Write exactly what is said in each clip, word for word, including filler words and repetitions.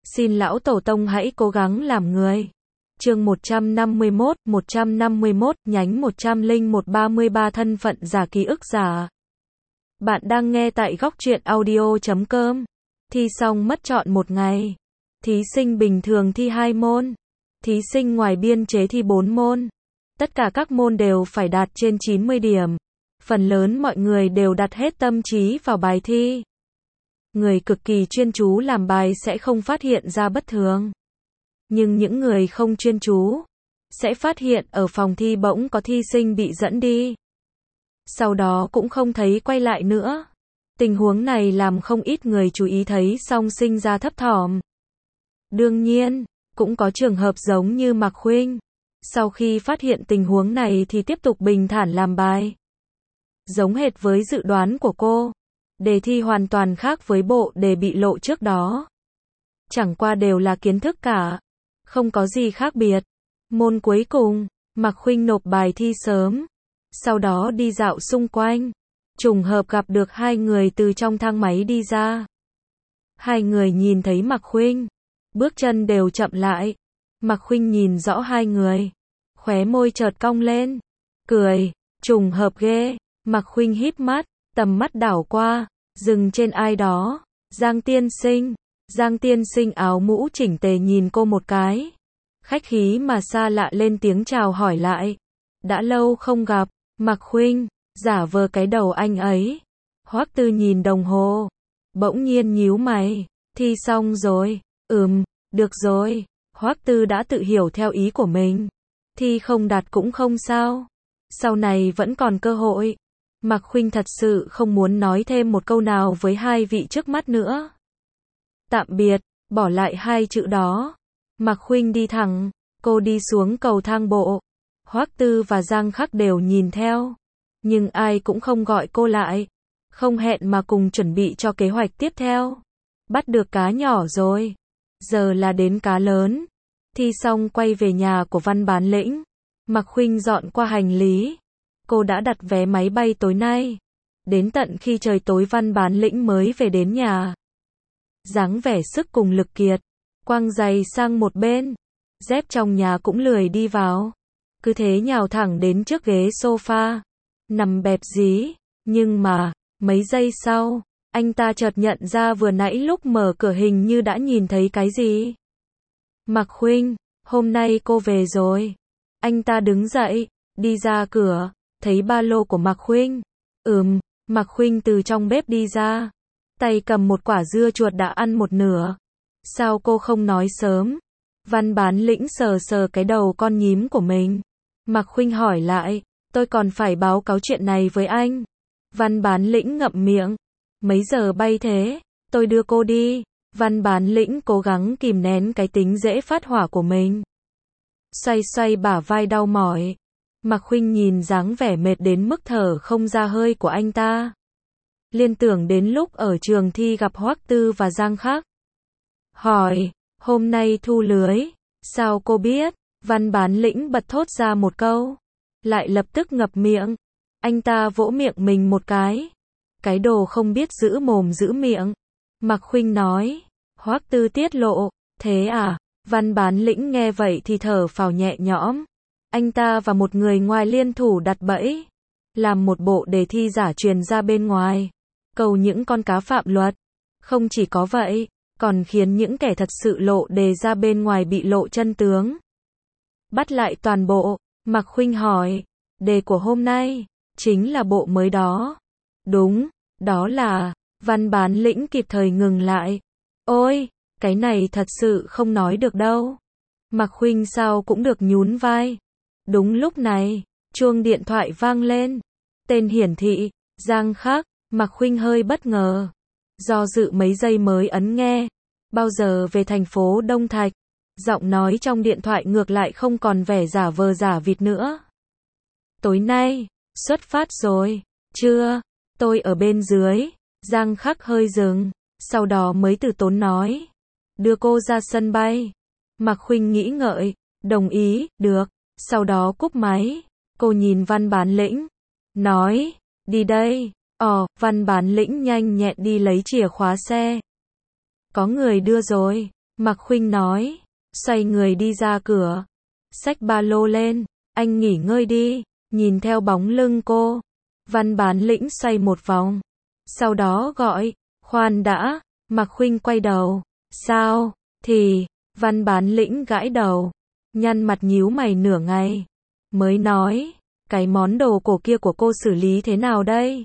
Xin lão tổ tông hãy cố gắng làm người. Chương một trăm năm mươi mốt, một trăm năm mươi mốt, nhánh một trăm lẻ một ba mươi ba thân phận giả ký ức giả. Bạn đang nghe tại góc truyện audio chấm com. Thi xong mất trọn một ngày. Thí sinh bình thường thi hai môn. Thí sinh ngoài biên chế thi bốn môn. Tất cả các môn đều phải đạt trên chín mươi điểm. Phần lớn mọi người đều đặt hết tâm trí vào bài thi. Người cực kỳ chuyên chú làm bài sẽ không phát hiện ra bất thường. Nhưng những người không chuyên chú sẽ phát hiện ở phòng thi bỗng có thi sinh bị dẫn đi. Sau đó cũng không thấy quay lại nữa. Tình huống này làm không ít người chú ý thấy xong sinh ra thấp thỏm. Đương nhiên, cũng có trường hợp giống như Mạc Khuynh. Sau khi phát hiện tình huống này thì tiếp tục bình thản làm bài. Giống hệt với dự đoán của cô. Đề thi hoàn toàn khác với bộ đề bị lộ trước đó. Chẳng qua đều là kiến thức cả. Không có gì khác biệt. Môn cuối cùng, Mạc Khuynh nộp bài thi sớm. Sau đó đi dạo xung quanh. Trùng hợp gặp được hai người từ trong thang máy đi ra. Hai người nhìn thấy Mạc Khuynh. Bước chân đều chậm lại. Mạc Khuynh nhìn rõ hai người. Khóe môi chợt cong lên. Cười. Trùng hợp ghê. Mạc Khuynh híp mắt. Tầm mắt đảo qua. Dừng trên ai đó. Giang tiên sinh. Giang tiên sinh áo mũ chỉnh tề nhìn cô một cái. Khách khí mà xa lạ lên tiếng chào hỏi lại. Đã lâu không gặp. Mạc Khuynh. Giả vờ cái đầu anh ấy. Hoắc Tư nhìn đồng hồ. Bỗng nhiên nhíu mày. Thi xong rồi. Ừm, được rồi. Hoắc Tư đã tự hiểu theo ý của mình. Thi không đạt cũng không sao. Sau này vẫn còn cơ hội. Mạc Khuynh thật sự không muốn nói thêm một câu nào với hai vị trước mắt nữa. Tạm biệt, bỏ lại hai chữ đó. Mạc Khuynh đi thẳng, cô đi xuống cầu thang bộ. Hoắc Tư và Giang Khắc đều nhìn theo. Nhưng ai cũng không gọi cô lại. Không hẹn mà cùng chuẩn bị cho kế hoạch tiếp theo. Bắt được cá nhỏ rồi. Giờ là đến cá lớn. Thi xong quay về nhà của Văn Bán Lĩnh. Mạc Khuynh dọn qua hành lý. Cô đã đặt vé máy bay tối nay. Đến tận khi trời tối Văn Bán Lĩnh mới về đến nhà. Dáng vẻ sức cùng lực kiệt. Quăng giày sang một bên. Dép trong nhà cũng lười đi vào. Cứ thế nhào thẳng đến trước ghế sofa. Nằm bẹp dí. Nhưng mà, mấy giây sau, anh ta chợt nhận ra vừa nãy lúc mở cửa hình như đã nhìn thấy cái gì. Mạc Khuynh, hôm nay cô về rồi. Anh ta đứng dậy, đi ra cửa. Thấy ba lô của Mạc Khuynh. Ừm, Mạc Khuynh từ trong bếp đi ra. Tay cầm một quả dưa chuột đã ăn một nửa. Sao cô không nói sớm? Văn Bán Lĩnh sờ sờ cái đầu con nhím của mình. Mạc Khuynh hỏi lại, tôi còn phải báo cáo chuyện này với anh. Văn Bán Lĩnh ngậm miệng. Mấy giờ bay thế? Tôi đưa cô đi. Văn Bán Lĩnh cố gắng kìm nén cái tính dễ phát hỏa của mình. Xoay xoay bả vai đau mỏi. Mạc Khuynh nhìn dáng vẻ mệt đến mức thở không ra hơi của anh ta. Liên tưởng đến lúc ở trường thi gặp Hoắc Tư và Giang Khắc. Hỏi, hôm nay thu lưới. Sao cô biết? Văn Bán Lĩnh bật thốt ra một câu. Lại lập tức ngập miệng. Anh ta vỗ miệng mình một cái. Cái đồ không biết giữ mồm giữ miệng. Mạc Khuynh nói. Hoắc Tư tiết lộ. Thế à? Văn Bán Lĩnh nghe vậy thì thở phào nhẹ nhõm. Anh ta và một người ngoài liên thủ đặt bẫy. Làm một bộ đề thi giả truyền ra bên ngoài. Cầu những con cá phạm luật. Không chỉ có vậy, còn khiến những kẻ thật sự lộ đề ra bên ngoài bị lộ chân tướng. Bắt lại toàn bộ, Mạc Khuynh hỏi. Đề của hôm nay, chính là bộ mới đó. Đúng, đó là, Văn Bán Lĩnh kịp thời ngừng lại. Ôi, cái này thật sự không nói được đâu. Mạc Khuynh sao cũng được nhún vai. Đúng lúc này, chuông điện thoại vang lên. Tên hiển thị, Giang Khắc. Mạc Khuynh hơi bất ngờ. Do dự mấy giây mới ấn nghe. Bao giờ về thành phố Đông Thạch? Giọng nói trong điện thoại ngược lại không còn vẻ giả vờ giả vịt nữa. Tối nay, xuất phát rồi. Chưa, tôi ở bên dưới. Giang Khắc hơi dừng. Sau đó mới từ tốn nói. Đưa cô ra sân bay. Mạc Khuynh nghĩ ngợi. Đồng ý, được. Sau đó cúp máy. Cô nhìn Văn Bán Lĩnh. Nói, đi đây. Ồ, Văn Bán Lĩnh nhanh nhẹn đi lấy chìa khóa xe. Có người đưa rồi. Mạc Khuynh nói, xoay người đi ra cửa, xách ba lô lên, anh nghỉ ngơi đi, nhìn theo bóng lưng cô. Văn Bán Lĩnh xoay một vòng, sau đó gọi, khoan đã, Mạc Khuynh quay đầu, sao, thì, Văn Bán Lĩnh gãi đầu, nhăn mặt nhíu mày nửa ngày, mới nói, cái món đồ cổ kia của cô xử lý thế nào đây?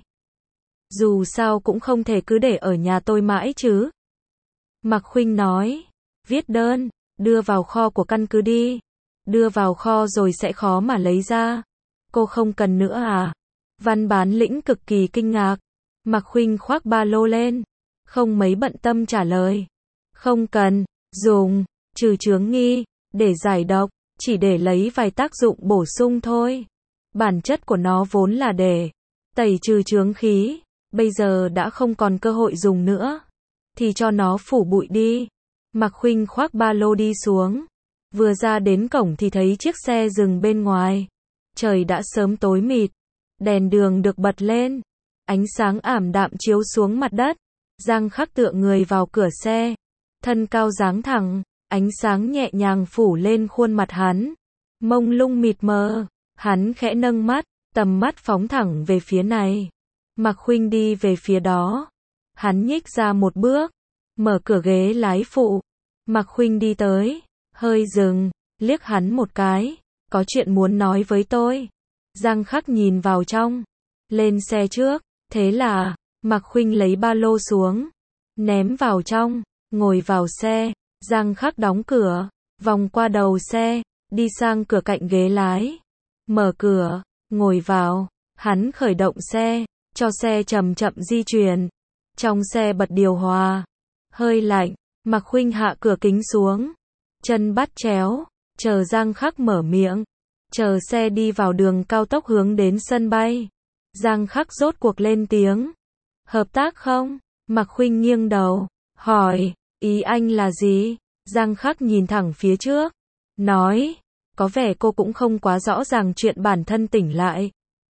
Dù sao cũng không thể cứ để ở nhà tôi mãi chứ. Mạc Khuynh nói, viết đơn, đưa vào kho của căn cứ đi, đưa vào kho rồi sẽ khó mà lấy ra. Cô không cần nữa à? Văn Bán Lĩnh cực kỳ kinh ngạc. Mạc Khuynh khoác ba lô lên, không mấy bận tâm trả lời. Không cần, dùng, trừ chướng nghi, để giải độc, chỉ để lấy vài tác dụng bổ sung thôi. Bản chất của nó vốn là để tẩy trừ chướng khí, bây giờ đã không còn cơ hội dùng nữa, thì cho nó phủ bụi đi. Mạc Khuynh khoác ba lô đi xuống, vừa ra đến cổng thì thấy chiếc xe dừng bên ngoài. Trời đã sớm tối mịt, đèn đường được bật lên, ánh sáng ảm đạm chiếu xuống mặt đất. Giang Khắc tựa người vào cửa xe, thân cao dáng thẳng, ánh sáng nhẹ nhàng phủ lên khuôn mặt hắn, mông lung mịt mờ. Hắn khẽ nâng mắt, tầm mắt phóng thẳng về phía này. Mạc Khuynh đi về phía đó. Hắn nhích ra một bước, mở cửa ghế lái phụ. Mạc Khuynh đi tới, hơi dừng, liếc hắn một cái, có chuyện muốn nói với tôi. Giang Khắc nhìn vào trong, lên xe trước, thế là, Mạc Khuynh lấy ba lô xuống, ném vào trong, ngồi vào xe. Giang Khắc đóng cửa, vòng qua đầu xe, đi sang cửa cạnh ghế lái. Mở cửa, ngồi vào, hắn khởi động xe, cho xe chậm chậm di chuyển. Trong xe bật điều hòa, hơi lạnh, Mạc Khuynh hạ cửa kính xuống, chân bắt chéo, chờ Giang Khắc mở miệng, chờ xe đi vào đường cao tốc hướng đến sân bay. Giang Khắc rốt cuộc lên tiếng, hợp tác không? Mạc Khuynh nghiêng đầu, hỏi, ý anh là gì? Giang Khắc nhìn thẳng phía trước, nói, có vẻ cô cũng không quá rõ ràng chuyện bản thân tỉnh lại.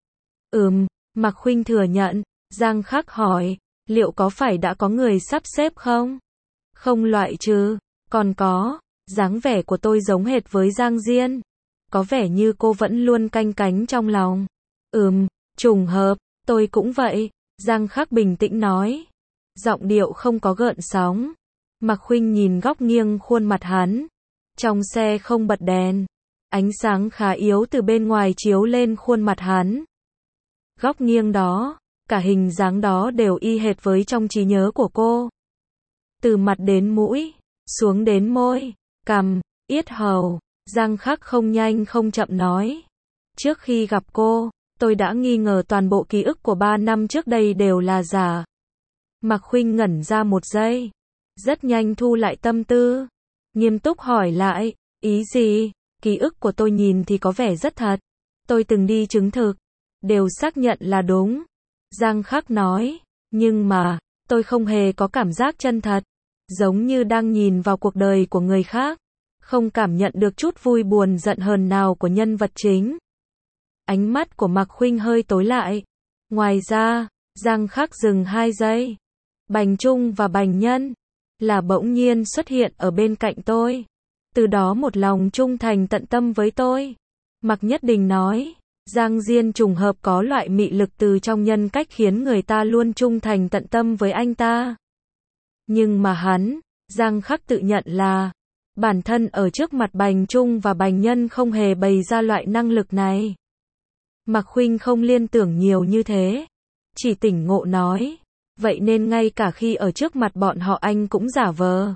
Ừm, Mạc Khuynh thừa nhận. Giang Khắc hỏi, liệu có phải đã có người sắp xếp không? Không loại trừ, còn có, dáng vẻ của tôi giống hệt với Giang Diên. Có vẻ như cô vẫn luôn canh cánh trong lòng. Ừm, trùng hợp, tôi cũng vậy. Giang Khắc bình tĩnh nói. Giọng điệu không có gợn sóng. Mạc Khuynh nhìn góc nghiêng khuôn mặt hắn. Trong xe không bật đèn. Ánh sáng khá yếu từ bên ngoài chiếu lên khuôn mặt hắn. Góc nghiêng đó, cả hình dáng đó đều y hệt với trong trí nhớ của cô. Từ mặt đến mũi, xuống đến môi, cằm, yết hầu, Giang Khắc không nhanh không chậm nói. Trước khi gặp cô, tôi đã nghi ngờ toàn bộ ký ức của ba năm trước đây đều là giả. Mạc Khuynh ngẩn ra một giây, rất nhanh thu lại tâm tư, nghiêm túc hỏi lại, ý gì? Ký ức của tôi nhìn thì có vẻ rất thật. Tôi từng đi chứng thực, đều xác nhận là đúng. Giang Khắc nói, nhưng mà, tôi không hề có cảm giác chân thật, giống như đang nhìn vào cuộc đời của người khác, không cảm nhận được chút vui buồn giận hờn nào của nhân vật chính. Ánh mắt của Mạc Khuynh hơi tối lại. Ngoài ra, Giang Khắc dừng hai giây. Bành Trung và Bành Nhân là bỗng nhiên xuất hiện ở bên cạnh tôi. Từ đó một lòng trung thành tận tâm với tôi. Mạc Nhất Đình nói, Giang Diên trùng hợp có loại mị lực từ trong nhân cách khiến người ta luôn trung thành tận tâm với anh ta. Nhưng mà hắn, Giang Khắc tự nhận là, bản thân ở trước mặt Bành Trung và Bành Nhân không hề bày ra loại năng lực này. Mạc Khuynh không liên tưởng nhiều như thế, chỉ tỉnh ngộ nói, vậy nên ngay cả khi ở trước mặt bọn họ anh cũng giả vờ.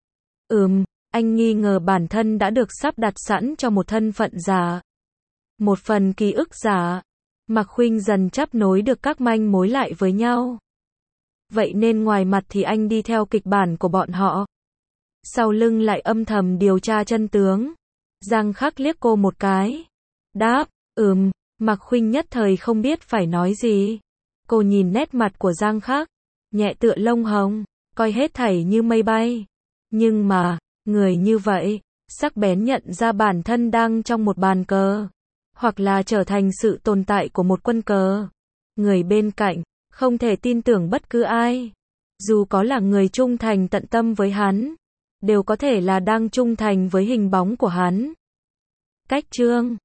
Ừm, anh nghi ngờ bản thân đã được sắp đặt sẵn cho một thân phận giả. Một phần ký ức giả. Mạc Khuynh dần chắp nối được các manh mối lại với nhau. Vậy nên ngoài mặt thì anh đi theo kịch bản của bọn họ, sau lưng lại âm thầm điều tra chân tướng. Giang Khắc liếc cô một cái, đáp, ừm. Mạc Khuynh nhất thời không biết phải nói gì. Cô nhìn nét mặt của Giang Khắc, nhẹ tựa lông hồng, coi hết thảy như mây bay. Nhưng mà, người như vậy, sắc bén nhận ra bản thân đang trong một bàn cờ, hoặc là trở thành sự tồn tại của một quân cờ. Người bên cạnh, không thể tin tưởng bất cứ ai, dù có là người trung thành tận tâm với hắn, đều có thể là đang trung thành với hình bóng của hắn. Cách chương